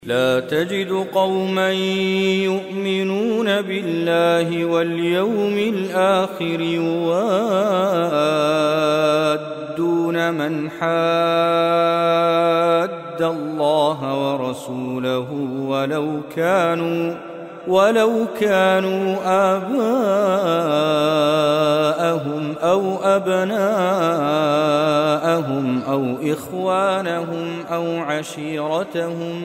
لا تجد قوما يؤمنون بالله واليوم الآخر يوادون من حاد الله ورسوله ولو كانوا آباءهم أو أبناءهم أو إخوانهم أو عشيرتهم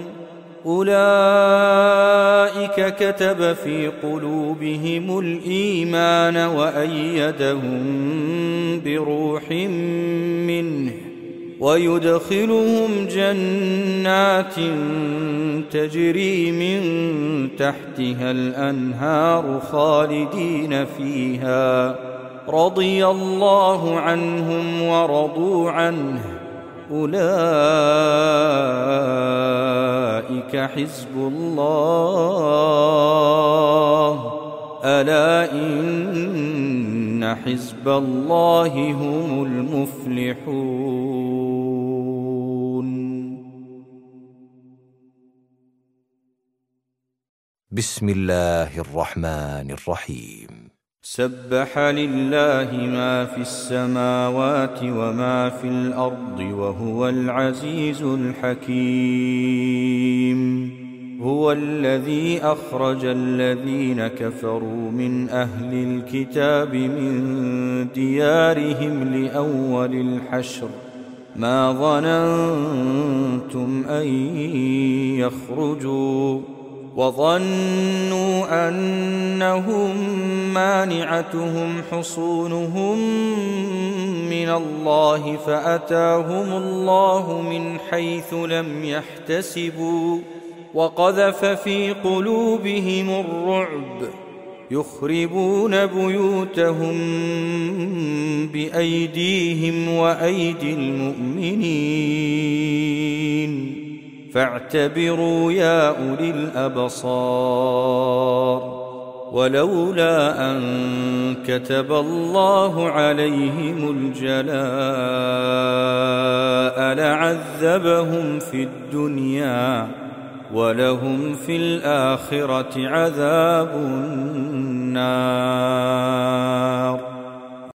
أولئك كتب في قلوبهم الإيمان وأيدهم بروح منه ويدخلهم جنات تجري من تحتها الأنهار خالدين فيها رضي الله عنهم ورضوا عنه أولئك حزب الله ألا إن حزب الله هم المفلحون. بسم الله الرحمن الرحيم. سبح لله ما في السماوات وما في الأرض وهو العزيز الحكيم. هو الذي أخرج الذين كفروا من أهل الكتاب من ديارهم لأول الحشر ما ظننتم أن يخرجوا وظنوا أنهم مانعتهم حصونهم من الله فأتاهم الله من حيث لم يحتسبوا وقذف في قلوبهم الرعب يخربون بيوتهم بأيديهم وأيدي المؤمنين فاعتبروا يا أولي الأبصار. ولولا أن كتب الله عليهم الجلاء لعذبهم في الدنيا ولهم في الآخرة عذاب النار.